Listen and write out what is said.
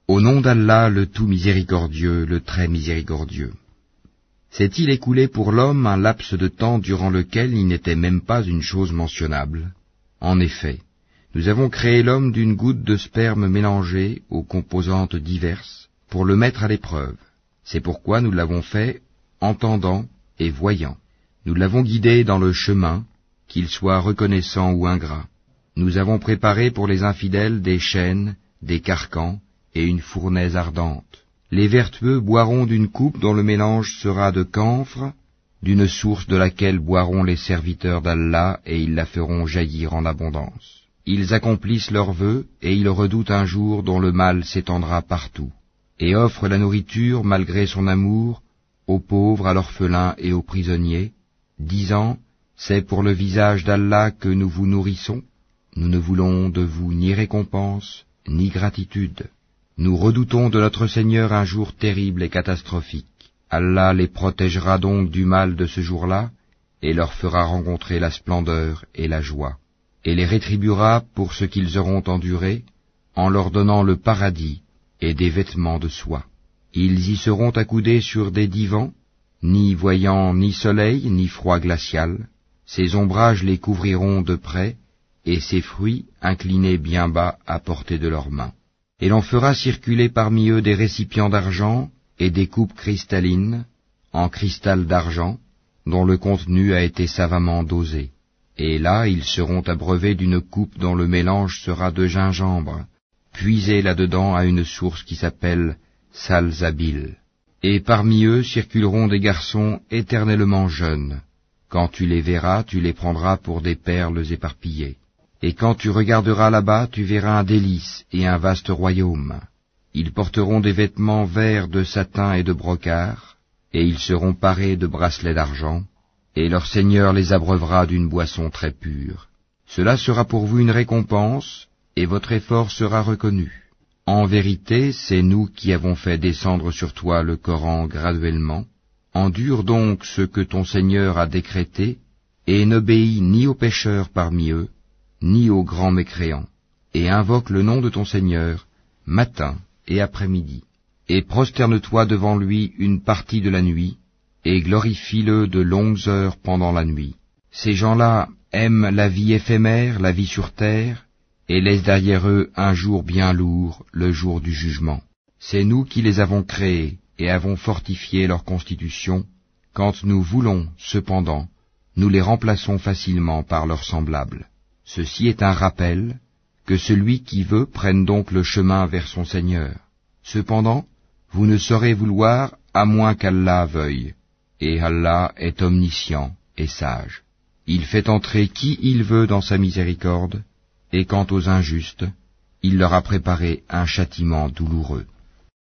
Au nom d'Allah, le tout miséricordieux, le très miséricordieux. S'est-il écoulé pour l'homme un laps de temps durant lequel il n'était même pas une chose mentionnable? En effet, nous avons créé l'homme d'une goutte de sperme mélangée aux composantes diverses pour le mettre à l'épreuve. C'est pourquoi nous l'avons fait entendant et voyant. Nous l'avons guidé dans le chemin, qu'il soit reconnaissant ou ingrat. Nous avons préparé pour les infidèles des chaînes, des carcans et une fournaise ardente. Les vertueux boiront d'une coupe dont le mélange sera de camphre, d'une source de laquelle boiront les serviteurs d'Allah et ils la feront jaillir en abondance. Ils accomplissent leurs vœux et ils redoutent un jour dont le mal s'étendra partout, et offrent la nourriture malgré son amour aux pauvres, à l'orphelin et aux prisonniers, disant « C'est pour le visage d'Allah que nous vous nourrissons, nous ne voulons de vous ni récompense, ni gratitude. Nous redoutons de notre Seigneur un jour terrible et catastrophique. Allah les protégera donc du mal de ce jour-là, et leur fera rencontrer la splendeur et la joie, et les rétribuera pour ce qu'ils auront enduré, en leur donnant le paradis et des vêtements de soie. Ils y seront accoudés sur des divans, ni voyant ni soleil, ni froid glacial. Ces ombrages les couvriront de près, et ces fruits inclinés bien bas à portée de leurs mains. Et l'on fera circuler parmi eux des récipients d'argent et des coupes cristallines, en cristal d'argent, dont le contenu a été savamment dosé. Et là, ils seront abreuvés d'une coupe dont le mélange sera de gingembre, puisé là-dedans à une source qui s'appelle Salsabil. Et parmi eux circuleront des garçons éternellement jeunes. Quand tu les verras, tu les prendras pour des perles éparpillées. Et quand tu regarderas là-bas, tu verras un délice et un vaste royaume. Ils porteront des vêtements verts de satin et de brocart, et ils seront parés de bracelets d'argent, et leur Seigneur les abreuvera d'une boisson très pure. Cela sera pour vous une récompense, et votre effort sera reconnu. En vérité, c'est nous qui avons fait descendre sur toi le Coran graduellement. Endure donc ce que ton Seigneur a décrété, et n'obéis ni aux pécheurs parmi eux, ni aux grands mécréants, et invoque le nom de ton Seigneur, matin et après-midi, et prosterne-toi devant lui une partie de la nuit, et glorifie-le de longues heures pendant la nuit. Ces gens-là aiment la vie éphémère, la vie sur terre, et laissent derrière eux un jour bien lourd, le jour du jugement. C'est nous qui les avons créés, et avons fortifié leur constitution. Quand nous voulons, cependant, nous les remplaçons facilement par leurs semblables. Ceci est un rappel, que celui qui veut prenne donc le chemin vers son Seigneur. Cependant, vous ne saurez vouloir à moins qu'Allah veuille, et Allah est omniscient et sage. Il fait entrer qui il veut dans sa miséricorde, et quant aux injustes, il leur a préparé un châtiment douloureux.